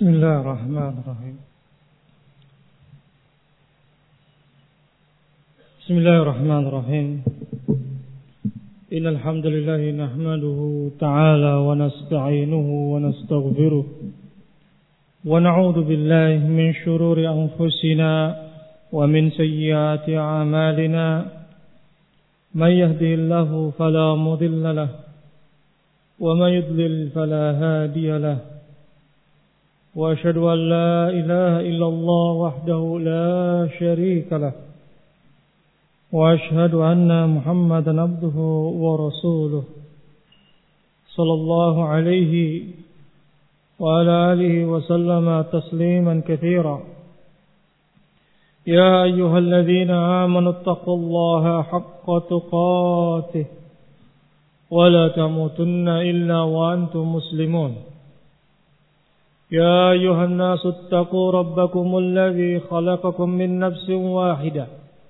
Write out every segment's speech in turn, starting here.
بسم الله الرحمن الرحيم بسم الله الرحمن الرحيم إن الحمد لله نحمده تعالى ونستعينه ونستغفره ونعوذ بالله من شرور أنفسنا ومن سيئات أعمالنا من يهده الله فلا مضل له ومن يضلل فلا هادي له وأشهد أن لا إله إلا الله وحده لا شريك له وأشهد أن محمدا عبده ورسوله صلى الله عليه وعلى آله وسلم تسليما كثيرا يا أيها الذين آمنوا اتقوا الله حق تقاته ولا تموتن إلا وأنتم مسلمون يا أيها الناس اتقوا ربكم الذي خلقكم من نفس واحدة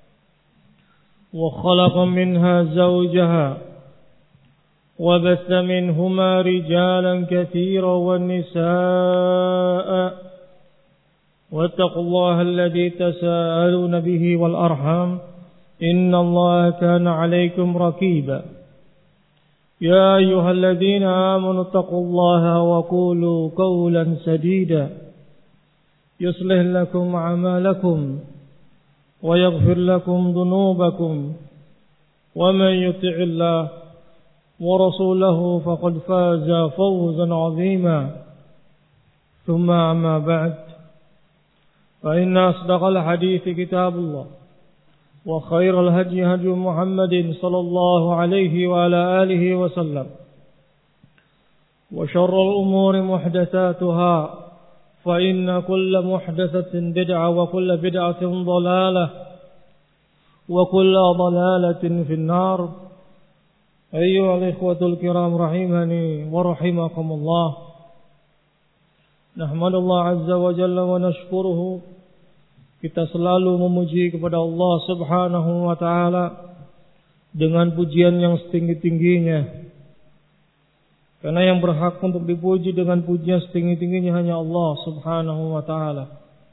وخلق منها زوجها وبث منهما رجالا كثيرا والنساء واتقوا الله الذي تساءلون به والأرحام إن الله كان عليكم رقيبا يا أيها الذين آمنوا اتقوا الله وقولوا قولا سديدا يصلح لكم أعمالكم ويغفر لكم ذنوبكم ومن يطع الله ورسوله فقد فاز فوزا عظيما ثم أما بعد فإن أصدق الحديث كتاب الله وخير الهدي هدي محمد صلى الله عليه وعلى آله وسلم وشر الأمور محدثاتها فإن كل محدثة بدعة وكل بدعة ضلالة وكل ضلالة في النار أيها الإخوة الكرام رحمني ورحمكم الله نحمد الله عز وجل ونشكره. Kita selalu memuji kepada Allah Subhanahu wa ta'ala dengan pujian yang setinggi-tingginya. Karena yang berhak untuk dipuji dengan pujian setinggi-tingginya hanya Allah Subhanahu wa ta'ala.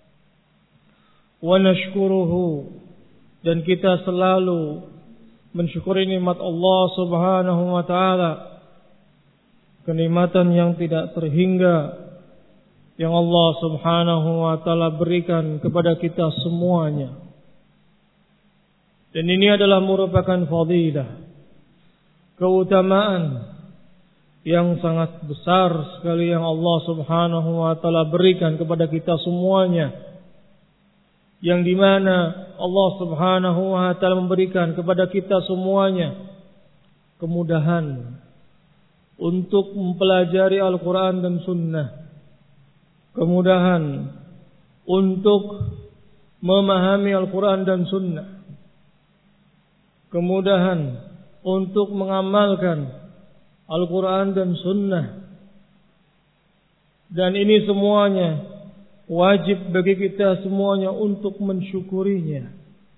Wa nashkuruhu, dan kita selalu mensyukuri nikmat Allah Subhanahu wa ta'ala, kenikmatan yang tidak terhingga yang Allah Subhanahu wa ta'ala berikan kepada kita semuanya. Dan ini adalah merupakan fadilah, keutamaan yang sangat besar sekali yang Allah Subhanahu wa ta'ala berikan kepada kita semuanya, yang dimana Allah Subhanahu wa ta'ala memberikan kepada kita semuanya kemudahan untuk mempelajari Al-Quran dan Sunnah, kemudahan untuk memahami Al-Quran dan Sunnah, kemudahan untuk mengamalkan Al-Quran dan Sunnah. Dan ini semuanya wajib bagi kita semuanya untuk mensyukurinya,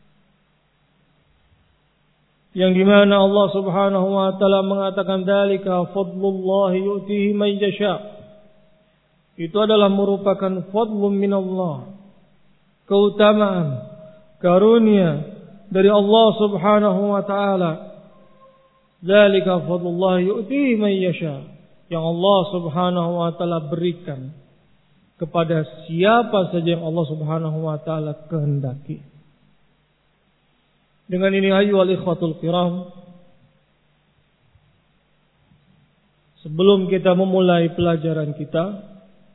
yang dimana Allah Subhanahu wa ta'ala mengatakan dzalika fadlullahi yu'tihi man yasha'. Itu adalah merupakan fadlun minallah, keutamaan, karunia dari Allah Subhanahu wa ta'ala. Dzalika fadlullah yu'tihi man yasha, yang Allah Subhanahu wa ta'ala berikan kepada siapa saja yang Allah Subhanahu wa ta'ala kehendaki. Dengan ini ayyuhal ikhwatul kiram, sebelum kita memulai pelajaran kita,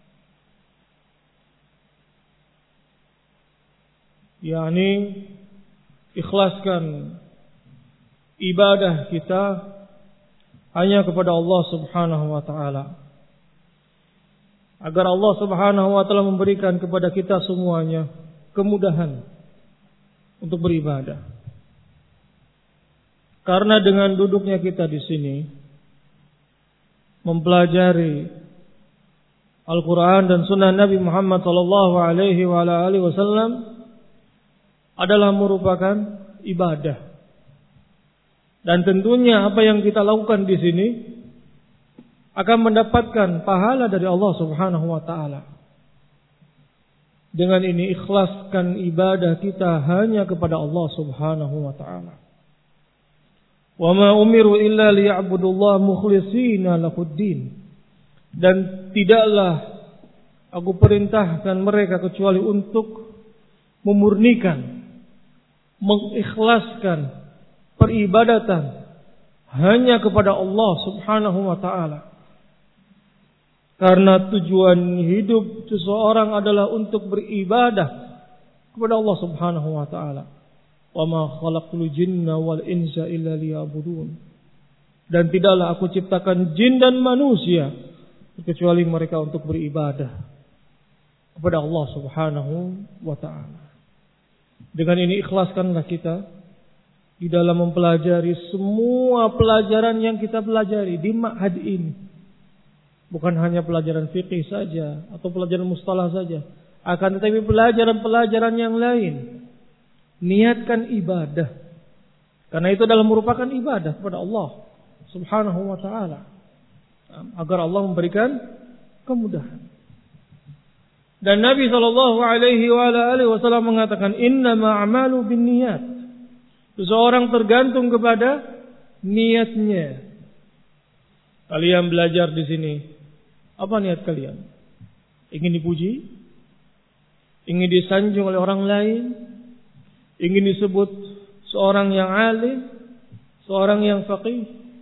yakni ikhlaskan ibadah kita hanya kepada Allah Subhanahu wa ta'ala, agar Allah Subhanahu wa ta'ala memberikan kepada kita semuanya kemudahan untuk beribadah. Karena dengan duduknya kita di sini mempelajari Al-Quran dan Sunnah Nabi Muhammad sallallahu alaihi wasallam adalah merupakan ibadah. Dan tentunya apa yang kita lakukan di sini akan mendapatkan pahala dari Allah Subhanahu wa ta'ala. Dengan ini ikhlaskan ibadah kita hanya kepada Allah Subhanahu wa taala. Wa ma umiru illa liya'budullaha mukhlishina lahuddin. Dan tidaklah aku perintahkan mereka kecuali untuk memurnikan, mengikhlaskan peribadatan hanya kepada Allah Subhanahu wa taala. Karena tujuan hidup seseorang adalah untuk beribadah kepada Allah Subhanahu wa taala. Wa ma khalaqtul jinna wal insa illa liya'budun. Dan tidaklah aku ciptakan jin dan manusia kecuali mereka untuk beribadah kepada Allah Subhanahu wa taala. Dengan ini ikhlaskanlah kita di dalam mempelajari semua pelajaran yang kita pelajari di ma'had ini. Bukan hanya pelajaran fikih saja atau pelajaran mustalah saja, akan tetapi pelajaran-pelajaran yang lain. Niatkan ibadah, karena itu adalah merupakan ibadah kepada Allah Subhanahu wa taala, agar Allah memberikan kemudahan. Dan Nabi sallallahu alaihi wasallam mengatakan, innama a'malu binniyat. Seseorang tergantung kepada niatnya. Kalian belajar di sini, apa niat kalian? Ingin dipuji? Ingin disanjung oleh orang lain? Ingin disebut seorang yang alim? Seorang yang faqih?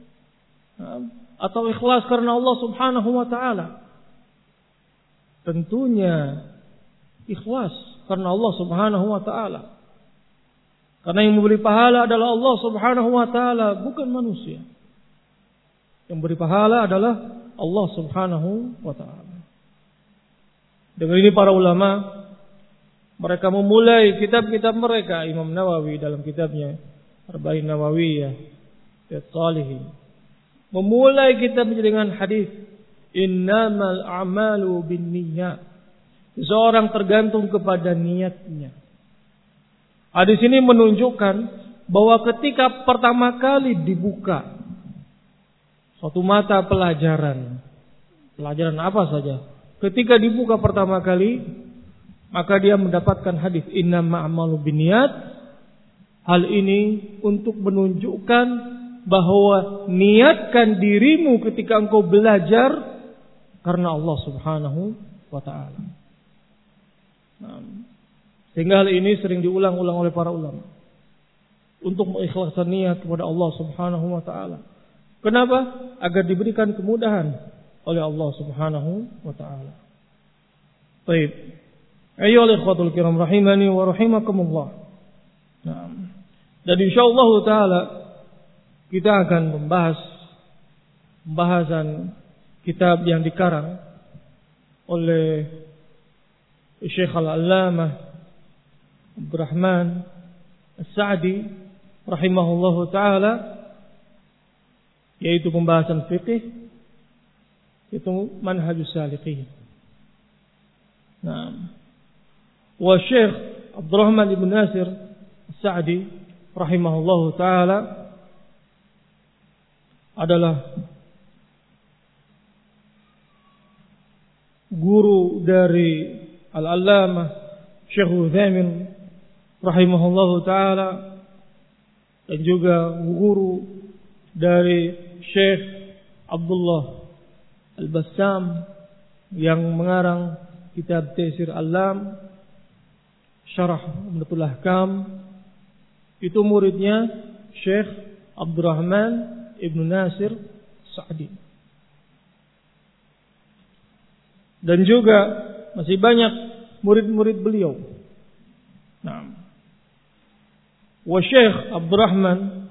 Atau ikhlas karena Allah Subhanahu wa taala? Tentunya ikhlas karena Allah Subhanahu wa taala. Karena yang memberi pahala adalah Allah Subhanahu wa taala, bukan manusia. Yang beri pahala adalah Allah Subhanahu wa ta'ala. Dengan ini para ulama, mereka memulai kitab-kitab mereka. Imam Nawawi dalam kitabnya Arba'in Nawawiyah, Riyadhus Shalihin, memulai kitabnya dengan hadis innamal a'malu binniyat. Seorang tergantung kepada niatnya. Hadis ini menunjukkan bahwa ketika pertama kali dibuka suatu mata pelajaran apa saja, ketika dibuka pertama kali, maka dia mendapatkan hadis innama a'malu binniyat. Hal ini untuk menunjukkan bahwa niatkan dirimu ketika engkau belajar karena Allah Subhanahu wa ta'ala. Sehingga hal ini sering diulang-ulang oleh para ulama untuk mengikhlaskan niat kepada Allah Subhanahu wa ta'ala. Kenapa? Agar diberikan kemudahan oleh Allah Subhanahu wa ta'ala. Baik. Ayyuhal ikhwatul kiram rahimani wa rahimakumullah. Dan insyaallah taala kita akan membahas pembahasan kitab yang dikarang oleh Syekh Al-Allamah Abdurrahman As-Sa'di rahimahullahu taala, yaitu pembahasan fikih, itu manhajus salikin. Wa Syekh Abdurrahman ibn Nasir As-Sa'di rahimahullahu taala adalah guru dari Al-Allamah Syekh Utsaimin rahimahullahu taala, dan juga guru dari Syekh Abdullah Al-Bassam yang mengarang kitab Taisir Al-Lam Syarah Umdatul Ahkam. Itu muridnya Syekh Abdurrahman Ibn Nasir Sa'di. Dan juga masih banyak murid-murid beliau. Wa Syekh Abdurrahman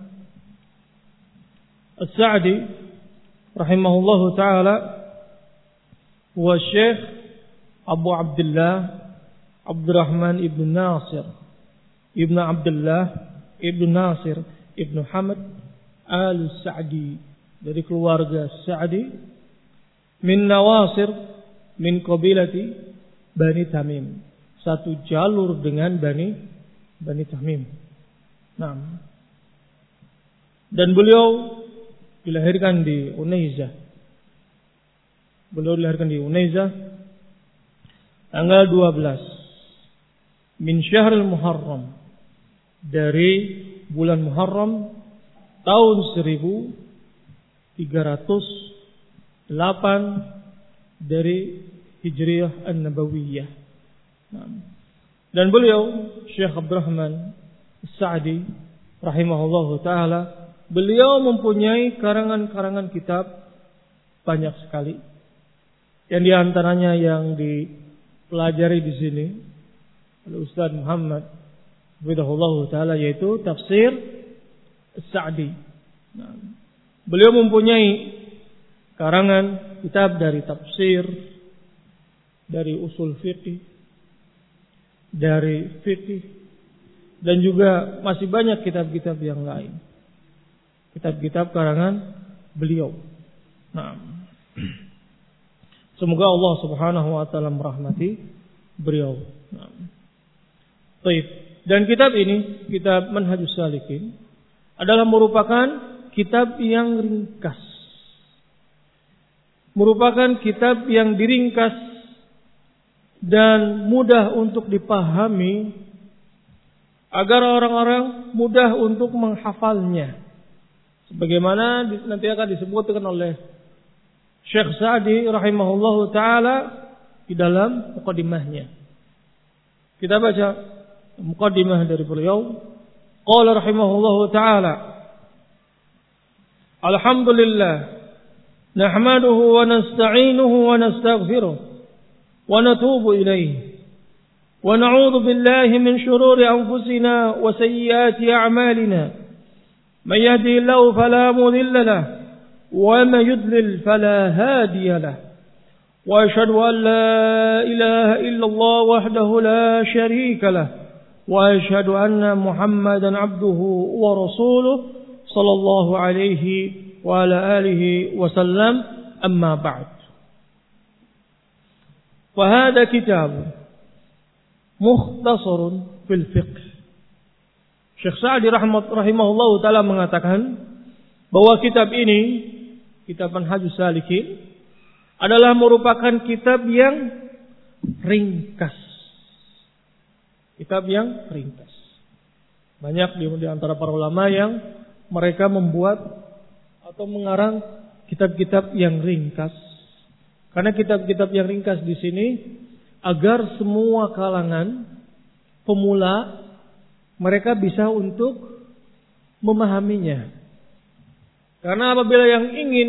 As-Sa'di rahimahullahu ta'ala wa Syekh Abu Abdullah Abdurrahman ibn Nasir ibn Abdullah ibn Nasir ibn Hamad al-Sa'di, dari keluarga Sa'di, min Nawasir min qabilati Bani Tamim, satu jalur dengan Bani Tamim. Dan beliau dilahirkan di Unaizah. Beliau dilahirkan di Unaizah tanggal 12 min syahril Muharram, dari bulan Muharram tahun 1308 dari Hijriyah An-Nabawiyah. Dan beliau Syekh Abdurrahman As-Sa'di rahimahullahu taala, beliau mempunyai karangan-karangan kitab banyak sekali. Yang diantaranya yang dipelajari di sini oleh Ustaz Muhammad hafizahullahu taala, yaitu tafsir As-Sa'di. Beliau mempunyai karangan kitab dari tafsir, dari usul fikih, dari fikih, dan juga masih banyak kitab-kitab yang lain. Kitab-kitab karangan beliau. Semoga Allah Subhanahu wa taala merahmati beliau. Baik. Dan kitab ini, kitab Manhajus Salikin, adalah merupakan kitab yang ringkas. Merupakan kitab yang diringkas dan mudah untuk dipahami, agar orang-orang mudah untuk menghafalnya. Sebagaimana nanti akan disebutkan oleh Syekh Sa'di rahimahullahu taala di dalam muqaddimahnya. Kita baca muqaddimah dari beliau. Qala rahimahullahu taala, alhamdulillah nahmaduhu wa nasta'inuhu wa nastaghfiruh wa natubu ilayhi wa na'udzu billahi min shururi anfusina wa sayyiati a'malina. Man yahdihillahu fala mudilla lahu wa man yudlil fala hadiya lahu. Wa asyhadu an la ilaha illallah wahdahu la syarika lahu wa asyhadu anna Muhammadan abduhu wa rasuluh sallallahu alaihi wa ala alihi wa sallam, amma ba'd. Fa hadha kitab mukhtasarun fil fiqh. Syekh Sa'di rahimahullahu taala mengatakan bahwa kitab ini, kitab Manhajus Salikin, adalah merupakan kitab yang ringkas. Kitab yang ringkas. Banyak di antara para ulama yang mereka membuat atau mengarang kitab-kitab yang ringkas. Karena kitab-kitab yang ringkas di sini agar semua kalangan pemula mereka bisa untuk memahaminya. Karena apabila yang ingin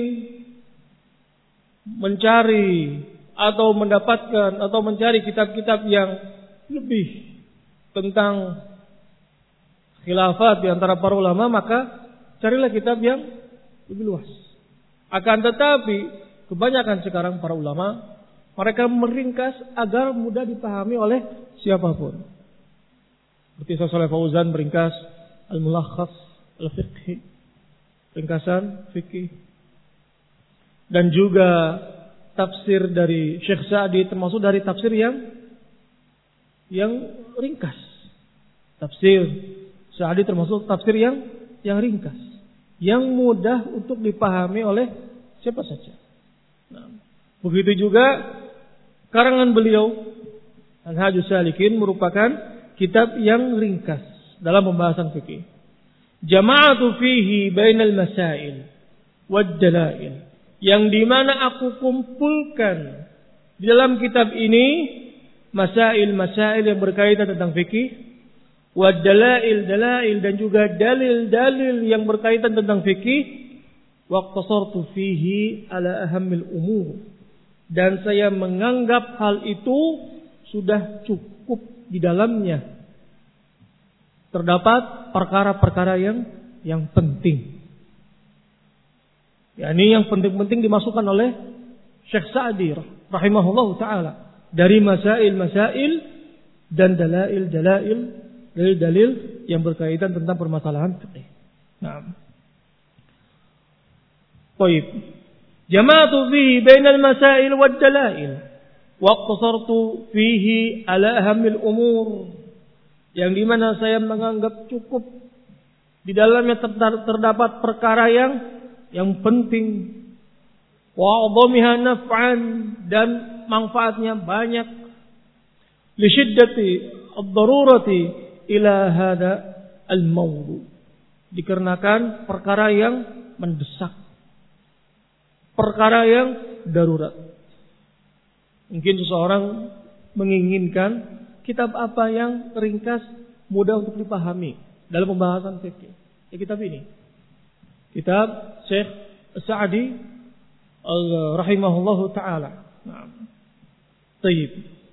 mencari atau mendapatkan atau mencari kitab-kitab yang lebih tentang khilafat di antara para ulama, maka carilah kitab yang lebih luas. Akan tetapi kebanyakan sekarang para ulama mereka meringkas agar mudah dipahami oleh siapapun. Seperti Syekh Shalih Fauzan meringkas Al-Mulakhas Al-Fiqhi, ringkasan fikih. Dan juga tafsir dari Syekh Sa'di termasuk dari tafsir yang ringkas. Tafsir Sa'di termasuk tafsir yang ringkas, yang mudah untuk dipahami oleh siapa saja. Nah, begitu juga karangan beliau Manhajus Salikin merupakan kitab yang ringkas dalam pembahasan fikih. Jama'atu fihi bainal masail wad dalail, yang dimana aku kumpulkan di dalam kitab ini masail-masail yang berkaitan tentang fikih, wad dalail, dalail, dan juga dalil-dalil yang berkaitan tentang fikih. Waqtasartu fihi ala ahammil umur, dan saya menganggap hal itu sudah cukup di dalamnya terdapat perkara-perkara yang penting. Ini yang penting-penting dimasukkan oleh Syekh Sa'di rahimahullahu taala dari masail-masail dan dalil-dalil yang berkaitan tentang permasalahan fikih. Naam. Baik. Jama'tu fihi bainal masail wad dalail wa iqtasartu fihi ala ahammil umur, yang dimana saya menganggap cukup di dalamnya terdapat perkara yang penting, wa adhamiha naf'an, dan manfaatnya banyak, li syiddati ad-darurati ila hada al-mawdu. Dikarenakan perkara yang mendesak, perkara yang darurat. Mungkin seseorang menginginkan kitab apa yang ringkas, mudah untuk dipahami dalam pembahasan fikih. Ya, kitab ini. Kitab Syekh Sa'di rahimahullahu ta'ala. Tayyib.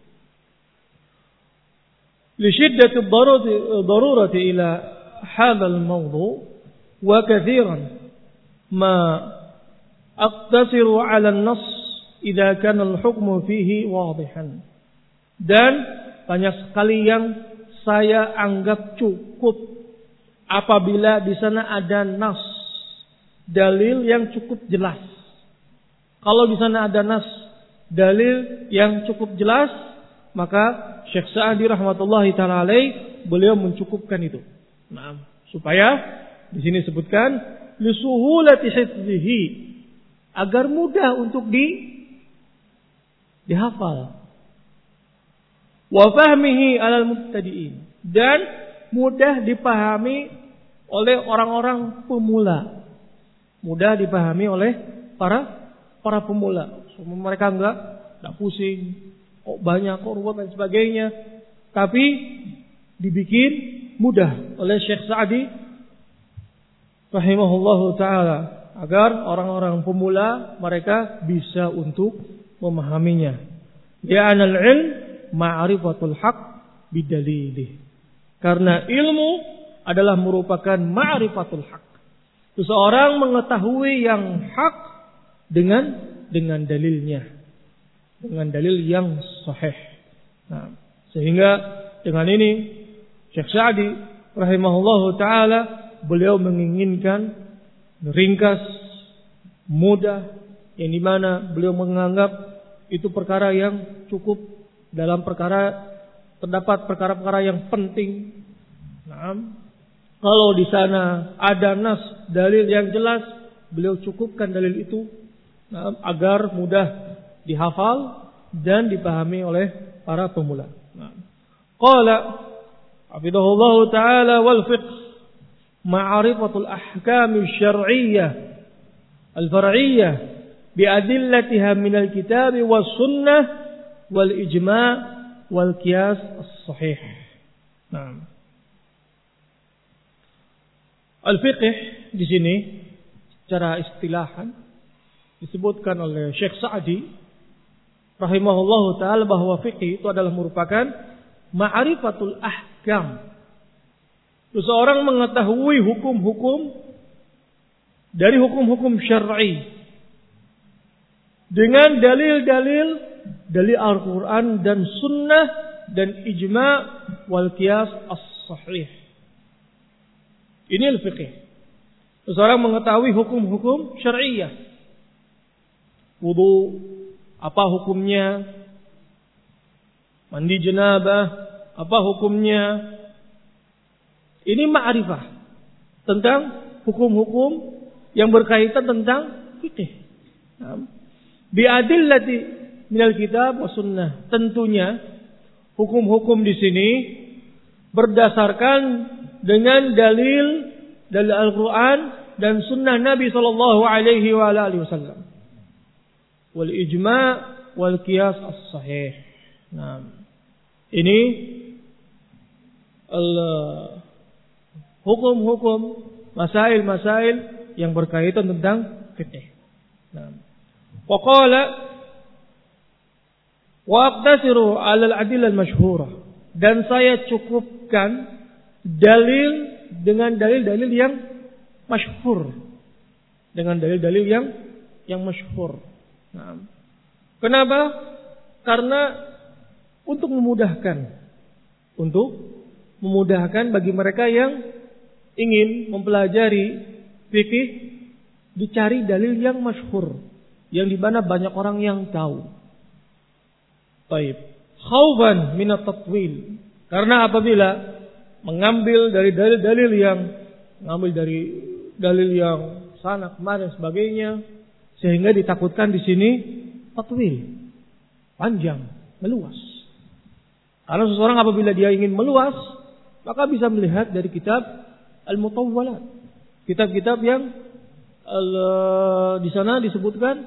لشدة الضرورة إلى هذا الموضوع وكثيرا ما أقتصر على النص إذا كان الحكم فيه واضحا. Dan banyak sekali yang saya anggap cukup apabila di sana ada nas, dalil yang cukup jelas. Kalau di sana ada nas, dalil yang cukup jelas, maka Syekh Sa'di rahmatullahi ta'ala alaih beliau mencukupkan itu. Nah, supaya di sini sebutkan lisuhulati hifdzihi, agar mudah untuk dihafal. Wa fahmihi 'alal mubtadi'in, dan mudah dipahami oleh orang-orang pemula. Mudah dipahami oleh para pemula. Mereka enggak pusing. Kok banyak, kok ruwet dan sebagainya. Tapi dibikin mudah oleh Syekh Sa'di rahimahullahu ta'ala, agar orang-orang pemula mereka bisa untuk memahaminya. Li'anal ilm ma'rifatul haq bidalilih. Karena ilmu adalah merupakan ma'rifatul haq. Seseorang mengetahui yang hak dengan dalilnya. Dengan dalil yang sahih. Nah, sehingga dengan ini Syekh Sa'di rahimahullahu ta'ala beliau menginginkan ringkas, mudah, yang dimana beliau menganggap itu perkara yang cukup dalam terdapat perkara-perkara yang penting. Nah, kalau di sana ada nas, dalil yang jelas, beliau cukupkan dalil itu agar mudah dihafal dan dipahami oleh para pemula. Qala hafidhahullah ta'ala wal fiqh ma'rifatul ahkam asy-syar'iyyah al-far'iyyah bi adillatiha min al-kitab was sunnah wal ijma' wal qiyas as-sahih. Naam. Al-fiqh di sini secara istilahan disebutkan oleh Syekh Sa'di rahimahullahu ta'ala bahwa fikih itu adalah merupakan ma'rifatul ahkam. Seseorang mengetahui hukum-hukum dari hukum-hukum syar'i dengan dalil-dalil dari Al-Quran dan Sunnah dan ijma' wal qiyas as-sahih. Ini al-fiqih. Seseorang mengetahui hukum-hukum syar'iyah. Wudu, apa hukumnya? Mandi janabah, apa hukumnya? Ini ma'rifah tentang hukum-hukum yang berkaitan tentang fikih. Bi adillati minal kitab wa sunnah. Tentunya hukum-hukum di sini berdasarkan dengan dalil dari Al-Quran dan sunnah Nabi sallallahu alaihi wasallam. Wal ijma' wal qiyas as-sahih. Nah, ini hukum-hukum, masail-masail yang berkaitan tentang fikih. Nah, wa qala wa aqtasiru 'ala al-adillah al-mashhurah, dan saya cukupkan dalil dengan dalil-dalil yang masyhur, dengan dalil-dalil yang masyhur. Nah, kenapa? Karena untuk memudahkan bagi mereka yang ingin mempelajari fikih, dicari dalil yang masyhur, yang di mana banyak orang yang tahu. Baik, khaufan min at-tatwil. Karena apabila mengambil dari dalil-dalil yang sana kemari dan sebagainya, sehingga ditakutkan di sini tatwil, panjang, meluas. Karena seseorang apabila dia ingin meluas, maka bisa melihat dari kitab Al-Mutawwalat. Kitab-kitab yang di sana disebutkan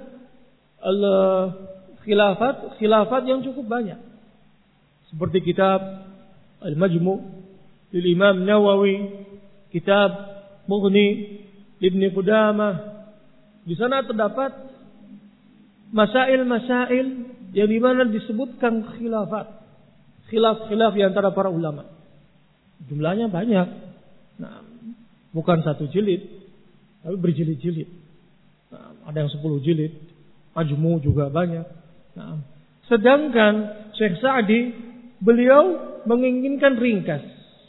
khilafat yang cukup banyak. Seperti kitab Al-Majmu' lil Imam Nawawi, kitab Mughni Ibnu Qudamah. Di sana terdapat masail-masail yang di mana disebutkan khilaf di antara para ulama. Jumlahnya banyak. Nah, bukan satu jilid, tapi berjilid-jilid. Nah, ada yang 10 jilid. Majmu' juga banyak. Nah, sedangkan Syekh Sa'di, beliau menginginkan ringkas.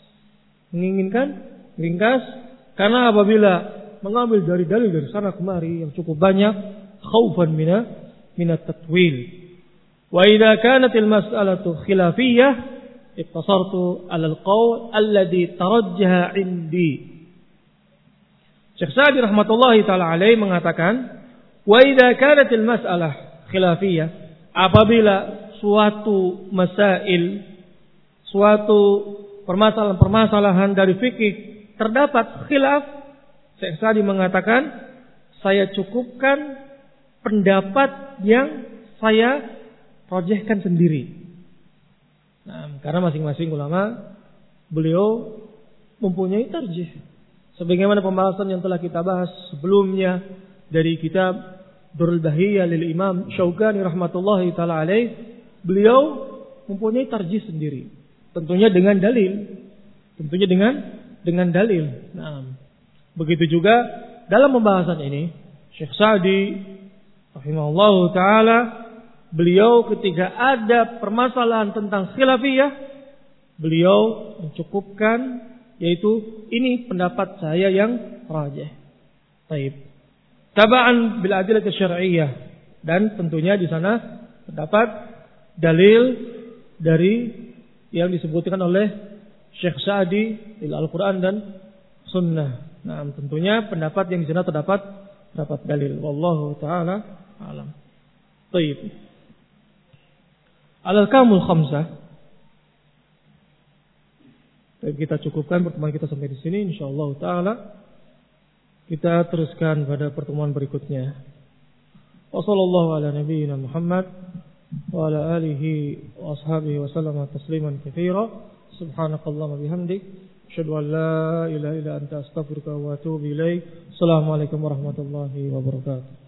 Karena apabila mengambil dari dalil dari sana kemari yang cukup banyak, khaufan minat tatwil. Wa idza kanat al-mas'alatu khilafiyah, iqtasartu 'ala al-qawl alladhi tarajjaha 'indi. Syekh Sa'di rahmatullahi taala alaihi mengatakan, wa idza kanat al-mas'alah khilafiyah, apabila suatu permasalahan dari fikih terdapat khilaf, Syekh Sa'di mengatakan, saya cukupkan pendapat yang saya rajihkan sendiri. Nah, karena masing-masing ulama beliau mempunyai tarjih. Sebagaimana pembahasan yang telah kita bahas sebelumnya dari kitab Durrul Bahiyah lil Imam Syaukani rahmatullahi taala alaih, beliau mempunyai tarjih sendiri. Tentunya dengan dalil. Nah, begitu juga dalam pembahasan ini Syekh Sa'di rahimahullahu taala, beliau ketika ada permasalahan tentang khilafiyah, beliau mencukupkan, yaitu ini pendapat saya yang rajih. Baik. Taba'an bil adillah syar'iyyah, dan tentunya di sana terdapat dalil dari yang disebutkan oleh Syekh Sa'di di Al-Qur'an dan Sunnah. Nah, tentunya pendapat yang di sana terdapat dalil. Wallahu taala alam. Baik. Al-Ahkamul Khamsah. Kita cukupkan pertemuan kita sampai di sini, insyaallah taala. Kita teruskan pada pertemuan berikutnya. Wassallallahu ala nabiyyina Muhammad wa ala alihi wa ashabihi wa sallama tasliman katsira. Subhanakallahumma bihamdik, asyhadu an la ilaha illa anta astaghfiruka wa atubu ilaik. Assalamualaikum warahmatullahi wabarakatuh.